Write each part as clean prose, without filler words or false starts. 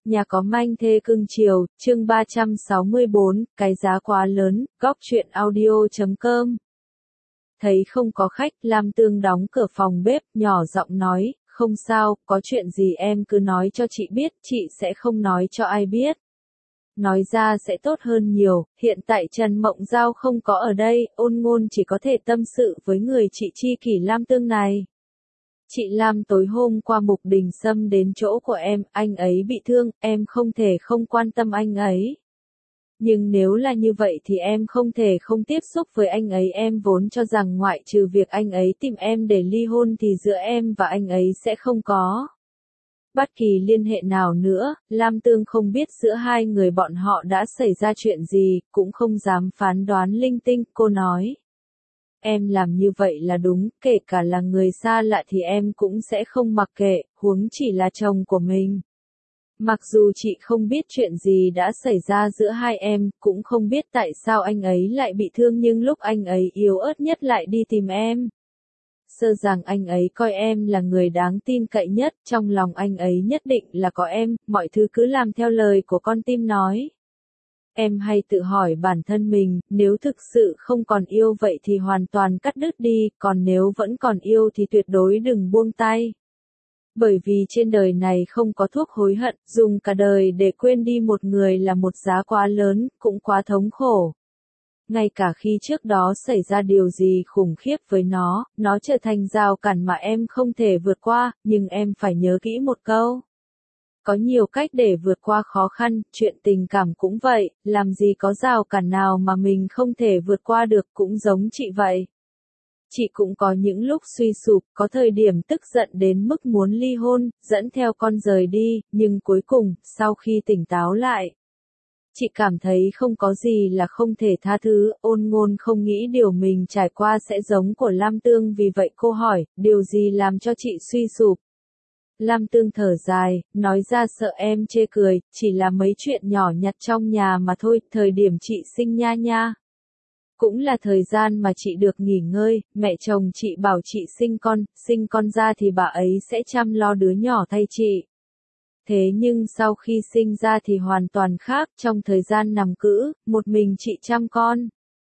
Nhà có manh thê cưng chiều, chương 364, cái giá quá lớn, góc truyện audio.com. Thấy không có khách, Lam Tương đóng cửa phòng bếp, nhỏ giọng nói, không sao, có chuyện gì em cứ nói cho chị biết, chị sẽ không nói cho ai biết. Nói ra sẽ tốt hơn nhiều, hiện tại Trần Mộng Giao không có ở đây, Ôn Ngôn chỉ có thể tâm sự với người chị tri kỷ Lam Tương này. Chị Lam tối hôm qua Mục Đình Sâm đến chỗ của em, anh ấy bị thương, em không thể không quan tâm anh ấy. Nhưng nếu là như vậy thì em không thể không tiếp xúc với anh ấy, em vốn cho rằng ngoại trừ việc anh ấy tìm em để ly hôn thì giữa em và anh ấy sẽ không có bất kỳ liên hệ nào nữa. Lam Tương không biết giữa hai người bọn họ đã xảy ra chuyện gì, cũng không dám phán đoán linh tinh, cô nói. Em làm như vậy là đúng, kể cả là người xa lạ thì em cũng sẽ không mặc kệ, huống chỉ là chồng của mình. Mặc dù chị không biết chuyện gì đã xảy ra giữa hai em, cũng không biết tại sao anh ấy lại bị thương, nhưng lúc anh ấy yếu ớt nhất lại đi tìm em. Sợ rằng anh ấy coi em là người đáng tin cậy nhất, trong lòng anh ấy nhất định là có em, mọi thứ cứ làm theo lời của con tim nói. Em hay tự hỏi bản thân mình, nếu thực sự không còn yêu vậy thì hoàn toàn cắt đứt đi, còn nếu vẫn còn yêu thì tuyệt đối đừng buông tay. Bởi vì trên đời này không có thuốc hối hận, dùng cả đời để quên đi một người là một giá quá lớn, cũng quá thống khổ. Ngay cả khi trước đó xảy ra điều gì khủng khiếp với nó trở thành rào cản mà em không thể vượt qua, nhưng em phải nhớ kỹ một câu. Có nhiều cách để vượt qua khó khăn, chuyện tình cảm cũng vậy, làm gì có rào cản nào mà mình không thể vượt qua được, cũng giống chị vậy. Chị cũng có những lúc suy sụp, có thời điểm tức giận đến mức muốn ly hôn, dẫn theo con rời đi, nhưng cuối cùng, sau khi tỉnh táo lại, chị cảm thấy không có gì là không thể tha thứ. Ôn Ngôn không nghĩ điều mình trải qua sẽ giống của Lam Tương, vì vậy cô hỏi, điều gì làm cho chị suy sụp? Lam Tương thở dài, nói ra sợ em chê cười, chỉ là mấy chuyện nhỏ nhặt trong nhà mà thôi, thời điểm chị sinh Nha Nha. Cũng là thời gian mà chị được nghỉ ngơi, mẹ chồng chị bảo chị sinh con ra thì bà ấy sẽ chăm lo đứa nhỏ thay chị. Thế nhưng sau khi sinh ra thì hoàn toàn khác, trong thời gian nằm cữ, một mình chị chăm con.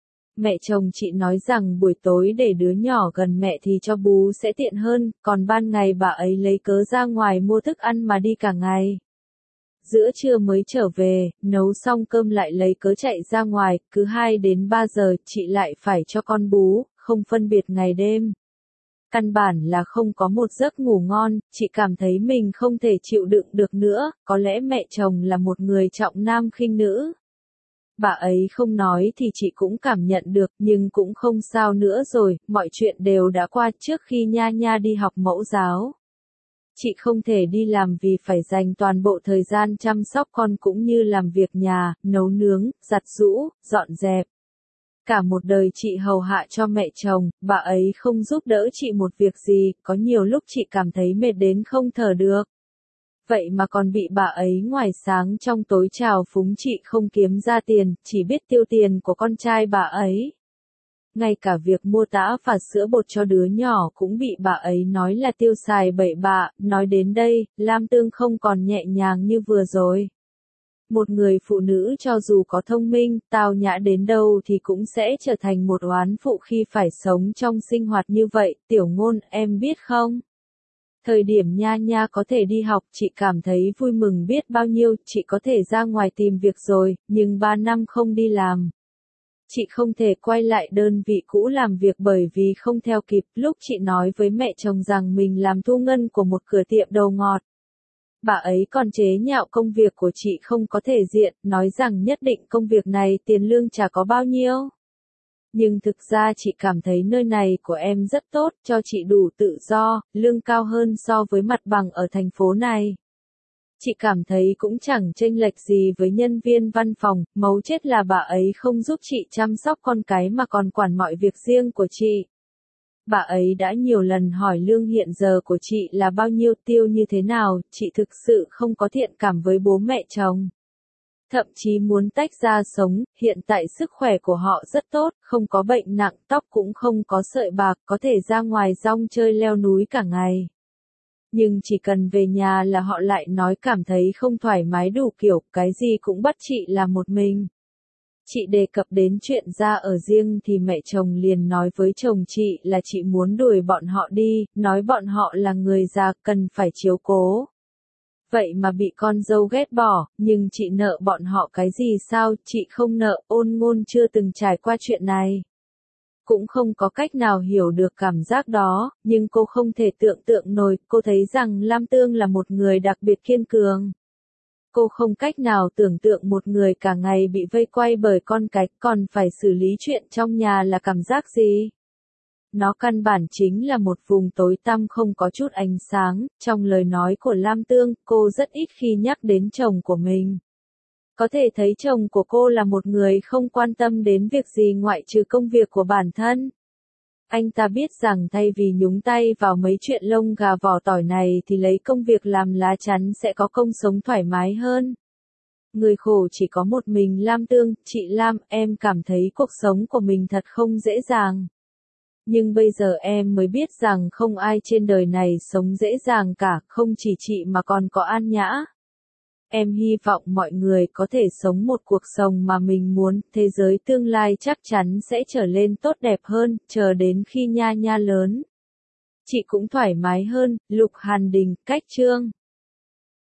Mẹ chồng chị nói rằng buổi tối để đứa nhỏ gần mẹ thì cho bú sẽ tiện hơn, còn ban ngày bà ấy lấy cớ ra ngoài mua thức ăn mà đi cả ngày. Giữa trưa mới trở về, nấu xong cơm lại lấy cớ chạy ra ngoài, cứ 2 đến 3 giờ chị lại phải cho con bú, không phân biệt ngày đêm. Căn bản là không có một giấc ngủ ngon, chị cảm thấy mình không thể chịu đựng được nữa, có lẽ mẹ chồng là một người trọng nam khinh nữ. Bà ấy không nói thì chị cũng cảm nhận được, nhưng cũng không sao nữa rồi, mọi chuyện đều đã qua. Trước khi Nha Nha đi học mẫu giáo, chị không thể đi làm vì phải dành toàn bộ thời gian chăm sóc con cũng như làm việc nhà, nấu nướng, giặt giũ, dọn dẹp. Cả một đời chị hầu hạ cho mẹ chồng, bà ấy không giúp đỡ chị một việc gì, có nhiều lúc chị cảm thấy mệt đến không thở được. Vậy mà còn bị bà ấy ngoài sáng trong tối trào phúng chị không kiếm ra tiền, chỉ biết tiêu tiền của con trai bà ấy. Ngay cả việc mua tã và sữa bột cho đứa nhỏ cũng bị bà ấy nói là tiêu xài bậy bạ. Nói đến đây, Lam Tương không còn nhẹ nhàng như vừa rồi. Một người phụ nữ cho dù có thông minh, tao nhã đến đâu thì cũng sẽ trở thành một oán phụ khi phải sống trong sinh hoạt như vậy. Tiểu Ngôn, em biết không? Thời điểm Nha Nha có thể đi học, chị cảm thấy vui mừng biết bao nhiêu, chị có thể ra ngoài tìm việc rồi, nhưng 3 năm không đi làm. Chị không thể quay lại đơn vị cũ làm việc bởi vì không theo kịp. Lúc chị nói với mẹ chồng rằng mình làm thu ngân của một cửa tiệm đầu ngọt, bà ấy còn chế nhạo công việc của chị không có thể diện, nói rằng nhất định công việc này tiền lương chả có bao nhiêu. Nhưng thực ra chị cảm thấy nơi này của em rất tốt, cho chị đủ tự do, lương cao hơn so với mặt bằng ở thành phố này. Chị cảm thấy cũng chẳng chênh lệch gì với nhân viên văn phòng, mấu chốt là bà ấy không giúp chị chăm sóc con cái mà còn quản mọi việc riêng của chị. Bà ấy đã nhiều lần hỏi lương hiện giờ của chị là bao nhiêu, tiêu như thế nào, chị thực sự không có thiện cảm với bố mẹ chồng. Thậm chí muốn tách ra sống, hiện tại sức khỏe của họ rất tốt, không có bệnh nặng, tóc cũng không có sợi bạc, có thể ra ngoài rong chơi leo núi cả ngày. Nhưng chỉ cần về nhà là họ lại nói cảm thấy không thoải mái đủ kiểu, cái gì cũng bắt chị làm một mình. Chị đề cập đến chuyện ra ở riêng thì mẹ chồng liền nói với chồng chị là chị muốn đuổi bọn họ đi, nói bọn họ là người già cần phải chiếu cố. Vậy mà bị con dâu ghét bỏ, nhưng chị nợ bọn họ cái gì sao, chị không nợ, Ôn Ngôn chưa từng trải qua chuyện này. Cũng không có cách nào hiểu được cảm giác đó, nhưng cô không thể tưởng tượng nổi, cô thấy rằng Lam Tương là một người đặc biệt kiên cường. Cô không cách nào tưởng tượng một người cả ngày bị vây quay bởi con cái, còn phải xử lý chuyện trong nhà là cảm giác gì. Nó căn bản chính là một vùng tối tăm không có chút ánh sáng, trong lời nói của Lam Tương, cô rất ít khi nhắc đến chồng của mình. Có thể thấy chồng của cô là một người không quan tâm đến việc gì ngoại trừ công việc của bản thân. Anh ta biết rằng thay vì nhúng tay vào mấy chuyện lông gà vỏ tỏi này thì lấy công việc làm lá chắn sẽ có công sống thoải mái hơn. Người khổ chỉ có một mình Lam Tương, chị Lam, em cảm thấy cuộc sống của mình thật không dễ dàng. Nhưng bây giờ em mới biết rằng không ai trên đời này sống dễ dàng cả, không chỉ chị mà còn có An Nhã. Em hy vọng mọi người có thể sống một cuộc sống mà mình muốn, thế giới tương lai chắc chắn sẽ trở lên tốt đẹp hơn, chờ đến khi Nha Nha lớn. Chị cũng thoải mái hơn, Lục Hàn Đình, cách chương.